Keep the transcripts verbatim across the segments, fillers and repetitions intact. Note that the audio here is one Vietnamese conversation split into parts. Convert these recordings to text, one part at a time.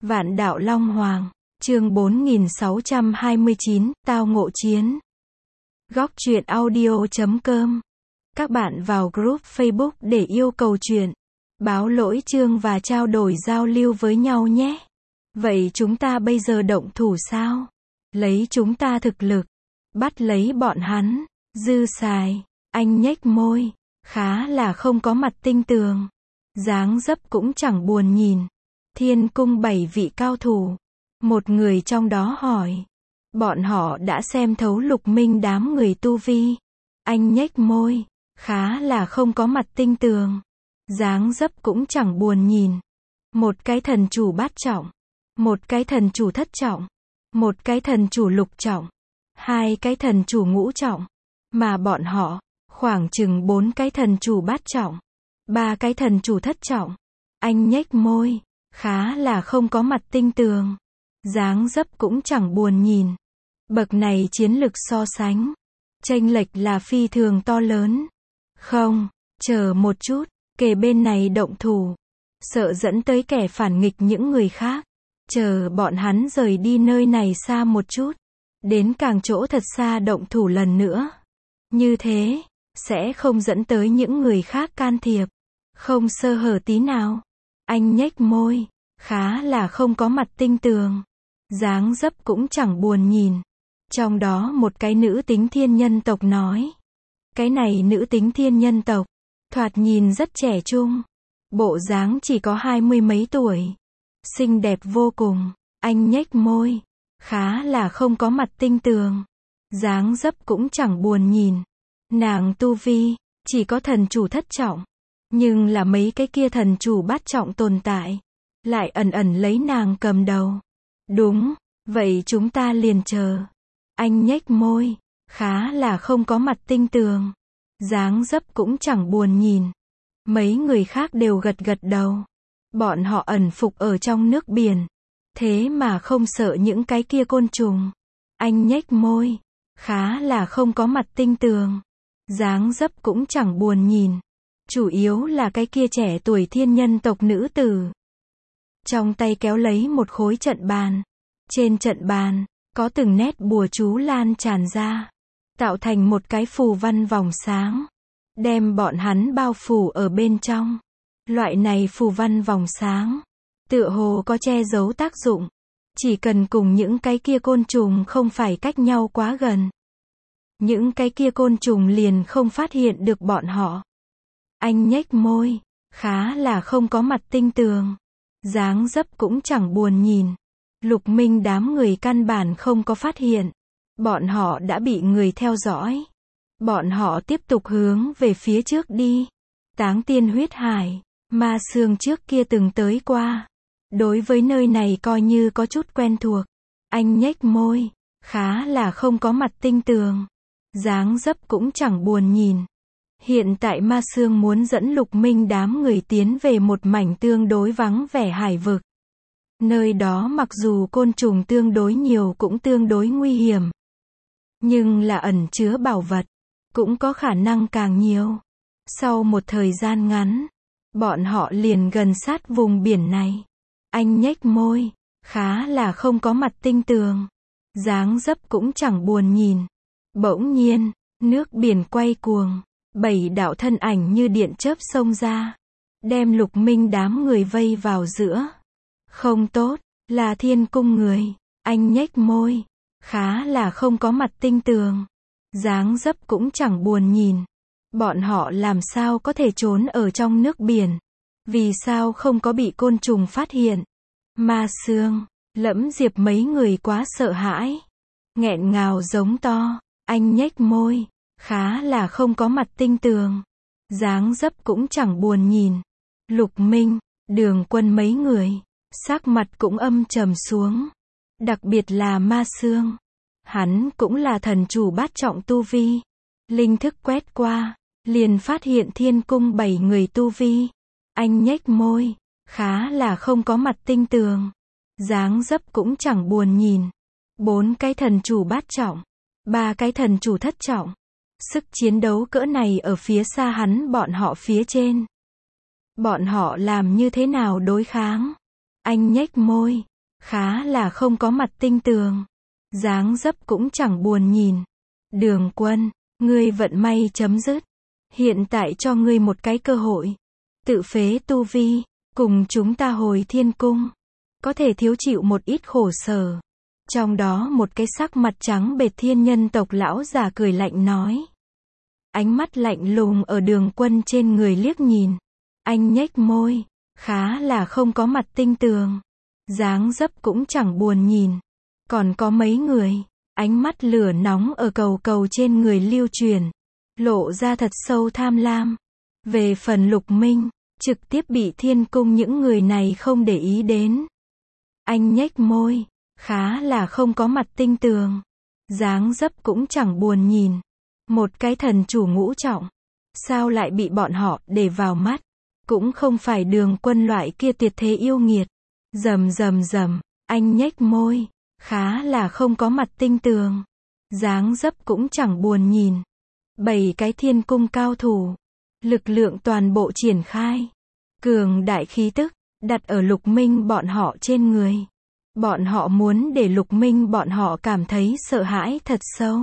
Vạn đạo Long Hoàng, chương bốn nghìn sáu trăm hai mươi chín, tao ngộ chiến. Góc truyện audio chấm com. Các bạn vào group Facebook để yêu cầu truyện, báo lỗi chương và trao đổi giao lưu với nhau nhé. Vậy chúng ta bây giờ động thủ sao? Lấy chúng ta thực lực, bắt lấy bọn hắn. Dư Sài, anh nhếch môi, khá là không có mặt tinh tường. Dáng dấp cũng chẳng buồn nhìn. Thiên cung bảy vị cao thủ. Một người trong đó hỏi. Bọn họ đã xem thấu Lục Minh đám người tu vi. Anh nhếch môi, khá là không có mặt tinh tường. Dáng dấp cũng chẳng buồn nhìn. Một cái thần chủ bát trọng. Một cái thần chủ thất trọng. Một cái thần chủ lục trọng. Hai cái thần chủ ngũ trọng. Mà bọn họ, khoảng chừng bốn cái thần chủ bát trọng. Ba cái thần chủ thất trọng. Anh nhếch môi, khá là không có mặt tinh tường. Dáng dấp cũng chẳng buồn nhìn. Bậc này chiến lực so sánh. Chênh lệch là phi thường to lớn. Không, chờ một chút, kề bên này động thủ. Sợ dẫn tới kẻ phản nghịch những người khác. Chờ bọn hắn rời đi nơi này xa một chút. Đến càng chỗ thật xa động thủ lần nữa. Như thế, sẽ không dẫn tới những người khác can thiệp. Không sơ hở tí nào. Anh nhếch môi, khá là không có mặt tinh tường. Dáng dấp cũng chẳng buồn nhìn. Trong đó một cái nữ tính thiên nhân tộc nói. Cái này nữ tính thiên nhân tộc, thoạt nhìn rất trẻ trung. Bộ dáng chỉ có hai mươi mấy tuổi. Xinh đẹp vô cùng. Anh nhếch môi, khá là không có mặt tinh tường. Dáng dấp cũng chẳng buồn nhìn. Nàng tu vi, chỉ có thần chủ thất trọng. Nhưng là mấy cái kia thần chủ bát trọng tồn tại. Lại ẩn ẩn lấy nàng cầm đầu. Đúng, vậy chúng ta liền chờ. Anh nhếch môi, khá là không có mặt tinh tường. Dáng dấp cũng chẳng buồn nhìn. Mấy người khác đều gật gật đầu. Bọn họ ẩn phục ở trong nước biển. Thế mà không sợ những cái kia côn trùng. Anh nhếch môi, khá là không có mặt tinh tường. Dáng dấp cũng chẳng buồn nhìn. Chủ yếu là cái kia trẻ tuổi thiên nhân tộc nữ tử. Trong tay kéo lấy một khối trận bàn. Trên trận bàn, có từng nét bùa chú lan tràn ra. Tạo thành một cái phù văn vòng sáng. Đem bọn hắn bao phủ ở bên trong. Loại này phù văn vòng sáng. Tựa hồ có che giấu tác dụng. Chỉ cần cùng những cái kia côn trùng không phải cách nhau quá gần. Những cái kia côn trùng liền không phát hiện được bọn họ. Anh nhếch môi, khá là không có mặt tinh tường. Dáng dấp cũng chẳng buồn nhìn. Lục Minh đám người căn bản không có phát hiện. Bọn họ đã bị người theo dõi. Bọn họ tiếp tục hướng về phía trước đi. Táng Tiên huyết hải, Ma Xương trước kia từng tới qua. Đối với nơi này coi như có chút quen thuộc. Anh nhếch môi, khá là không có mặt tinh tường. Dáng dấp cũng chẳng buồn nhìn. Hiện tại Ma Xương muốn dẫn Lục Minh đám người tiến về một mảnh tương đối vắng vẻ hải vực. Nơi đó mặc dù côn trùng tương đối nhiều cũng tương đối nguy hiểm. Nhưng là ẩn chứa bảo vật, cũng có khả năng càng nhiều. Sau một thời gian ngắn, bọn họ liền gần sát vùng biển này. Anh nhếch môi, khá là không có mặt tinh tường. Dáng dấp cũng chẳng buồn nhìn. Bỗng nhiên, nước biển quay cuồng. Bảy đạo thân ảnh như điện chớp xông ra. Đem Lục Minh đám người vây vào giữa. Không tốt, là thiên cung người. Anh nhếch môi, khá là không có mặt tinh tường. Dáng dấp cũng chẳng buồn nhìn. Bọn họ làm sao có thể trốn ở trong nước biển. Vì sao không có bị côn trùng phát hiện. Ma Xương, Lẫm Diệp mấy người quá sợ hãi. Nghẹn ngào giống to. Anh nhếch môi, khá là không có mặt tinh tường. Dáng dấp cũng chẳng buồn nhìn. Lục Minh, Đường Quân mấy người, sắc mặt cũng âm trầm xuống. Đặc biệt là Ma Xương. Hắn cũng là thần chủ bát trọng tu vi. Linh thức quét qua, liền phát hiện thiên cung bảy người tu vi. Anh nhếch môi, khá là không có mặt tinh tường. Dáng dấp cũng chẳng buồn nhìn. Bốn cái thần chủ bát trọng. Ba cái thần chủ thất trọng. Sức chiến đấu cỡ này ở phía xa hắn bọn họ phía trên. Bọn họ làm như thế nào đối kháng? Anh nhếch môi, khá là không có mặt tinh tường. Dáng dấp cũng chẳng buồn nhìn. Đường Quân, ngươi vận may chấm dứt. Hiện tại cho ngươi một cái cơ hội. Tự phế tu vi, cùng chúng ta hồi thiên cung. Có thể thiếu chịu một ít khổ sở. Trong đó một cái sắc mặt trắng bệch thiên nhân tộc lão già cười lạnh nói. Ánh mắt lạnh lùng ở Đường Quân trên người liếc nhìn. Anh nhếch môi, khá là không có mặt tinh tường. Dáng dấp cũng chẳng buồn nhìn. Còn có mấy người, ánh mắt lửa nóng ở cầu cầu trên người lưu truyền. Lộ ra thật sâu tham lam. Về phần Lục Minh, trực tiếp bị thiên cung những người này không để ý đến. Anh nhếch môi, khá là không có mặt tinh tường. Dáng dấp cũng chẳng buồn nhìn. Một cái thần chủ ngũ trọng. Sao lại bị bọn họ để vào mắt. Cũng không phải Đường Quân loại kia tuyệt thế yêu nghiệt. Rầm rầm rầm, anh nhếch môi, khá là không có mặt tinh tường. Dáng dấp cũng chẳng buồn nhìn. Bảy cái thiên cung cao thủ. Lực lượng toàn bộ triển khai. Cường đại khí tức, đặt ở Lục Minh bọn họ trên người. Bọn họ muốn để Lục Minh bọn họ cảm thấy sợ hãi thật sâu.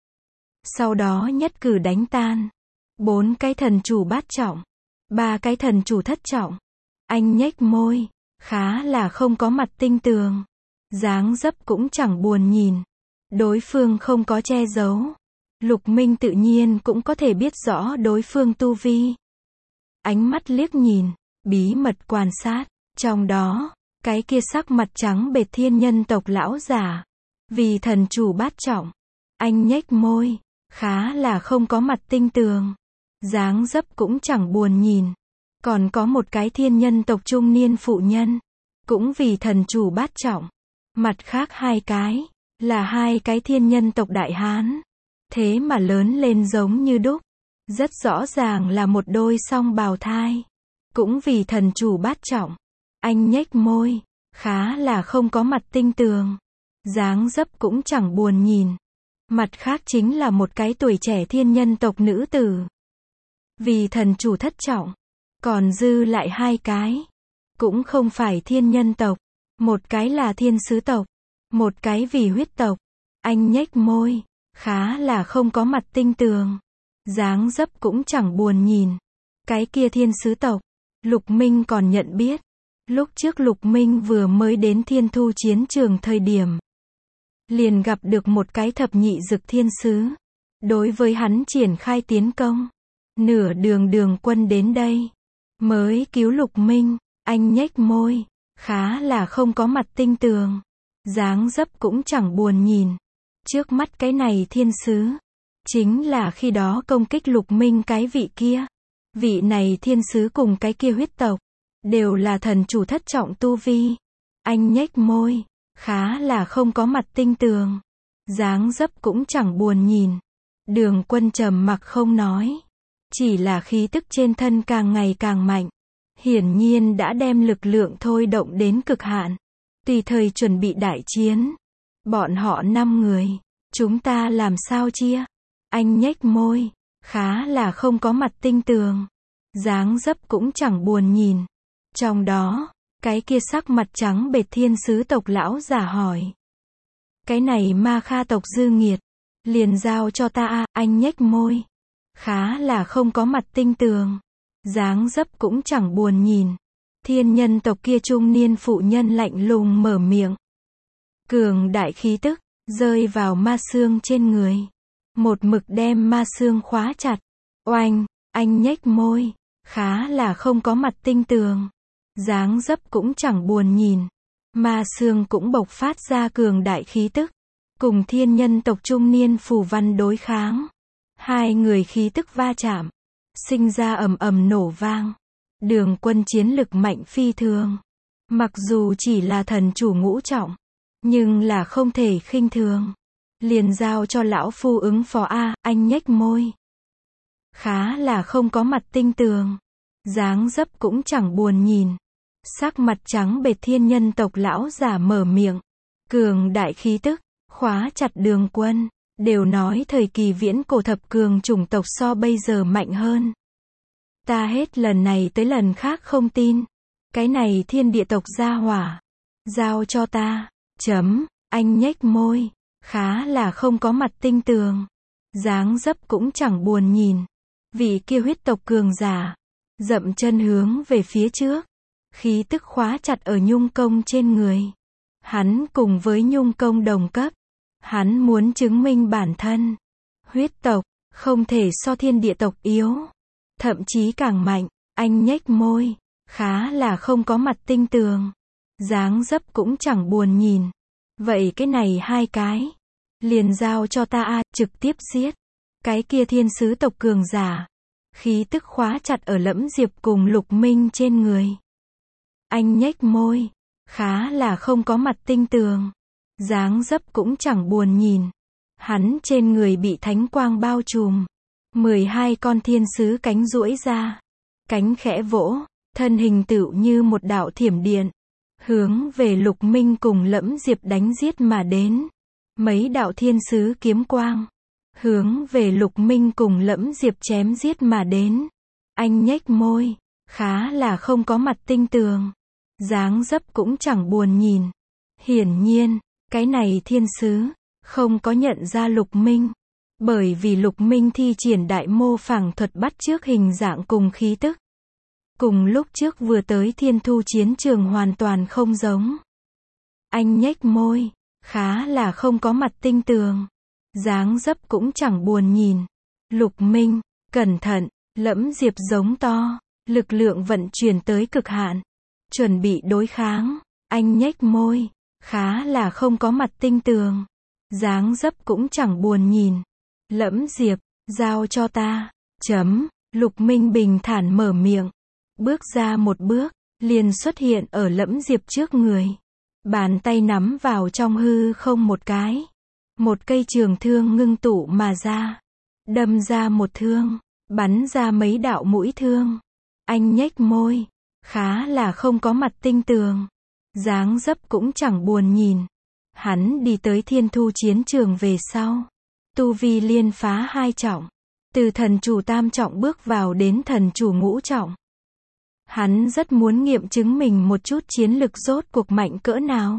Sau đó nhất cử đánh tan. Bốn cái thần chủ bát trọng. Ba cái thần chủ thất trọng. Anh nhếch môi, khá là không có mặt tinh tường. Dáng dấp cũng chẳng buồn nhìn. Đối phương không có che giấu. Lục Minh tự nhiên cũng có thể biết rõ đối phương tu vi. Ánh mắt liếc nhìn, bí mật quan sát. Trong đó, cái kia sắc mặt trắng bệch thiên nhân tộc lão giả. Vì thần chủ bát trọng. Anh nhếch môi, khá là không có mặt tinh tường. Dáng dấp cũng chẳng buồn nhìn. Còn có một cái thiên nhân tộc trung niên phụ nhân. Cũng vì thần chủ bát trọng. Mặt khác hai cái, là hai cái thiên nhân tộc đại hán. Thế mà lớn lên giống như đúc. Rất rõ ràng là một đôi song bào thai. Cũng vì thần chủ bát trọng. Anh nhếch môi, khá là không có mặt tinh tường. Dáng dấp cũng chẳng buồn nhìn. Mặt khác chính là một cái tuổi trẻ thiên nhân tộc nữ tử. Vì thần chủ thất trọng. Còn dư lại hai cái. Cũng không phải thiên nhân tộc. Một cái là thiên sứ tộc. Một cái vì huyết tộc. Anh nhếch môi, khá là không có mặt tinh tường. Dáng dấp cũng chẳng buồn nhìn. Cái kia thiên sứ tộc. Lục Minh còn nhận biết. Lúc trước Lục Minh vừa mới đến thiên thu chiến trường thời điểm. Liền gặp được một cái thập nhị dực thiên sứ. Đối với hắn triển khai tiến công. Nửa đường Đường Quân đến đây. Mới cứu Lục Minh. Anh nhếch môi, khá là không có mặt tinh tường. Dáng dấp cũng chẳng buồn nhìn. Trước mắt cái này thiên sứ. Chính là khi đó công kích Lục Minh cái vị kia. Vị này thiên sứ cùng cái kia huyết tộc. Đều là thần chủ thất trọng tu vi. Anh nhếch môi, khá là không có mặt tinh tường. Dáng dấp cũng chẳng buồn nhìn. Đường Quân trầm mặc không nói. Chỉ là khí tức trên thân càng ngày càng mạnh. Hiển nhiên đã đem lực lượng thôi động đến cực hạn. Tùy thời chuẩn bị đại chiến. Bọn họ năm người. Chúng ta làm sao chia? Anh nhếch môi. Khá là không có mặt tinh tường. Dáng dấp cũng chẳng buồn nhìn. Trong đó, cái kia sắc mặt trắng bệch thiên sứ tộc lão giả hỏi. Cái này Ma Kha tộc dư nghiệt. Liền giao cho ta a. Anh nhếch môi. Khá là không có mặt tinh tường. Dáng dấp cũng chẳng buồn nhìn. Thiên nhân tộc kia trung niên phụ nhân lạnh lùng mở miệng. Cường đại khí tức, rơi vào ma xương trên người. Một mực đem ma xương khóa chặt. Oanh, anh nhếch môi. Khá là không có mặt tinh tường. Dáng dấp cũng chẳng buồn nhìn. Ma xương cũng bộc phát ra cường đại khí tức. Cùng thiên nhân tộc trung niên phù văn đối kháng. Hai người khí tức va chạm. Sinh ra ầm ầm nổ vang. Đường Quân chiến lực mạnh phi thường. Mặc dù chỉ là thần chủ ngũ trọng. Nhưng là không thể khinh thường. Liền giao cho lão phu ứng phó a. Anh nhếch môi. Khá là không có mặt tinh tường. Dáng dấp cũng chẳng buồn nhìn. Sắc mặt trắng bệch thiên nhân tộc lão giả mở miệng. Cường đại khí tức, khóa chặt Đường Quân. Đều nói thời kỳ viễn cổ thập cường chủng tộc so bây giờ mạnh hơn. Ta hết lần này tới lần khác không tin. Cái này thiên địa tộc gia hỏa. Giao cho ta. Chấm. Anh nhếch môi. Khá là không có mặt tinh tường. Dáng dấp cũng chẳng buồn nhìn. Vị kia huyết tộc cường giả. Dậm chân hướng về phía trước. Khí tức khóa chặt ở nhung công trên người. Hắn cùng với nhung công đồng cấp. Hắn muốn chứng minh bản thân. Huyết tộc, không thể so thiên địa tộc yếu. Thậm chí càng mạnh. Anh nhếch môi. Khá là không có mặt tinh tường. Dáng dấp cũng chẳng buồn nhìn. Vậy cái này hai cái. Liền giao cho ta a, trực tiếp giết. Cái kia thiên sứ tộc cường giả. Khí tức khóa chặt ở Lẫm Diệp cùng Lục Minh trên người. Anh nhếch môi. Khá là không có mặt tinh tường. Dáng dấp cũng chẳng buồn nhìn. Hắn trên người bị thánh quang bao trùm. mười hai con thiên sứ cánh duỗi ra. Cánh khẽ vỗ. Thân hình tựu như một đạo thiểm điện. Hướng về Lục Minh cùng Lẫm Diệp đánh giết mà đến. Mấy đạo thiên sứ kiếm quang. Hướng về Lục Minh cùng Lẫm Diệp chém giết mà đến. Anh nhếch môi. Khá là không có mặt tinh tường. Dáng dấp cũng chẳng buồn nhìn. Hiển nhiên, cái này thiên sứ, không có nhận ra Lục Minh. Bởi vì Lục Minh thi triển đại mô phẳng thuật bắt chước hình dạng cùng khí tức. Cùng lúc trước vừa tới thiên thu chiến trường hoàn toàn không giống. Anh nhếch môi. Khá là không có mặt tinh tường. Dáng dấp cũng chẳng buồn nhìn. Lục Minh, cẩn thận. Lẫm Diệp giống to. Lực lượng vận chuyển tới cực hạn. Chuẩn bị đối kháng. Anh nhếch môi. Khá là không có mặt tinh tường. Dáng dấp cũng chẳng buồn nhìn. Lẫm Diệp, giao cho ta. Chấm. Lục Minh bình thản mở miệng. Bước ra một bước. Liền xuất hiện ở Lẫm Diệp trước người. Bàn tay nắm vào trong hư không một cái. Một cây trường thương ngưng tụ mà ra. Đâm ra một thương. Bắn ra mấy đạo mũi thương. Anh nhếch môi. Khá là không có mặt tinh tường. Dáng dấp cũng chẳng buồn nhìn. Hắn đi tới thiên thu chiến trường về sau. Tu vi liên phá hai trọng. Từ thần chủ tam trọng bước vào đến thần chủ ngũ trọng. Hắn rất muốn nghiệm chứng mình một chút chiến lực rốt cuộc mạnh cỡ nào.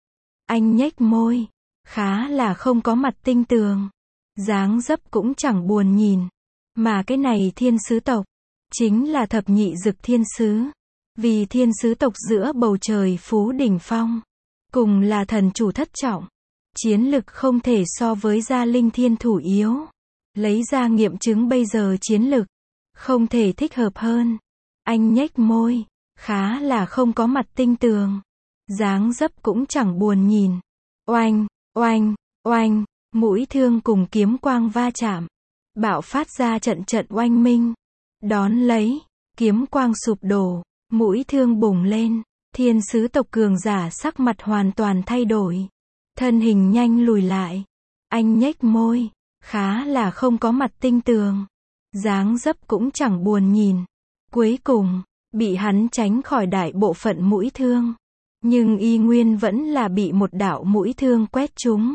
Anh nhếch môi. Khá là không có mặt tinh tường. Dáng dấp cũng chẳng buồn nhìn. Mà cái này thiên sứ tộc. Chính là thập nhị dực thiên sứ. Vì thiên sứ tộc giữa bầu trời phú đỉnh phong. Cùng là thần chủ thất trọng. Chiến lực không thể so với gia linh thiên thủ yếu. Lấy ra nghiệm chứng bây giờ chiến lực. Không thể thích hợp hơn. Anh nhếch môi. Khá là không có mặt tinh tường. Dáng dấp cũng chẳng buồn nhìn. Oanh, oanh, oanh. Mũi thương cùng kiếm quang va chạm. Bạo phát ra trận trận oanh minh. Đón lấy. Kiếm quang sụp đổ. Mũi thương bùng lên. Thiên sứ tộc cường giả sắc mặt hoàn toàn thay đổi. Thân hình nhanh lùi lại. Anh nhếch môi. Khá là không có mặt tinh tường. Dáng dấp cũng chẳng buồn nhìn. Cuối cùng, bị hắn tránh khỏi đại bộ phận mũi thương. Nhưng y nguyên vẫn là bị một đạo mũi thương quét trúng.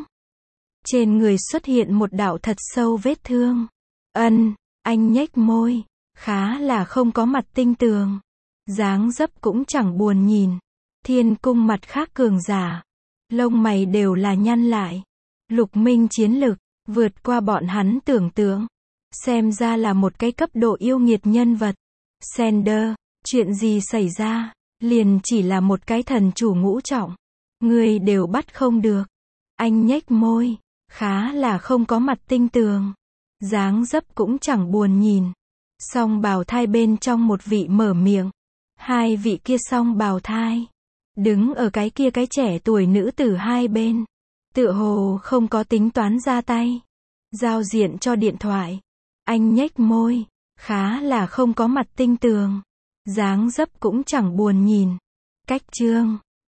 Trên người xuất hiện một đạo thật sâu vết thương. Ân, anh nhếch môi. Khá là không có mặt tinh tường. Dáng dấp cũng chẳng buồn nhìn. Thiên cung mặt khác cường giả. Lông mày đều là nhăn lại. Lục Minh chiến lực, vượt qua bọn hắn tưởng tượng. Xem ra là một cái cấp độ yêu nghiệt nhân vật. Sender, chuyện gì xảy ra? Liền chỉ là một cái thần chủ ngũ trọng. Người đều bắt không được. Anh nhếch môi. Khá là không có mặt tinh tường. Dáng dấp cũng chẳng buồn nhìn. Song bào thai bên trong một vị mở miệng. Hai vị kia song bào thai. Đứng ở cái kia cái trẻ tuổi nữ tử hai bên. Tựa hồ không có tính toán ra tay. Giao diện cho điện thoại. Anh nhếch môi. Khá là không có mặt tinh tường. Dáng dấp cũng chẳng buồn nhìn. Cách chương.